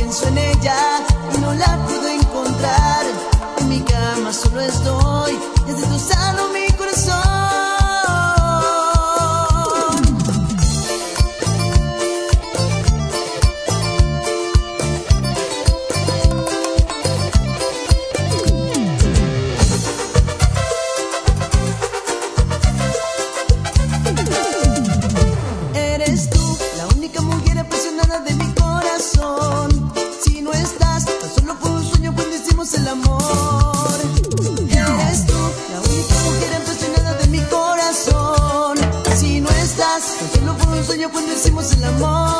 pienso en ella y no la puedo encontrar. En mi cama solo estoy, desde tu sano mi corazón. Eres tú, la única mujer apasionada de mi corazón. Si no estás, tan solo fue un sueño cuando hicimos el amor. Eres tú, la única mujer apasionada de mi corazón. Si no estás, tan solo fue un sueño cuando hicimos el amor.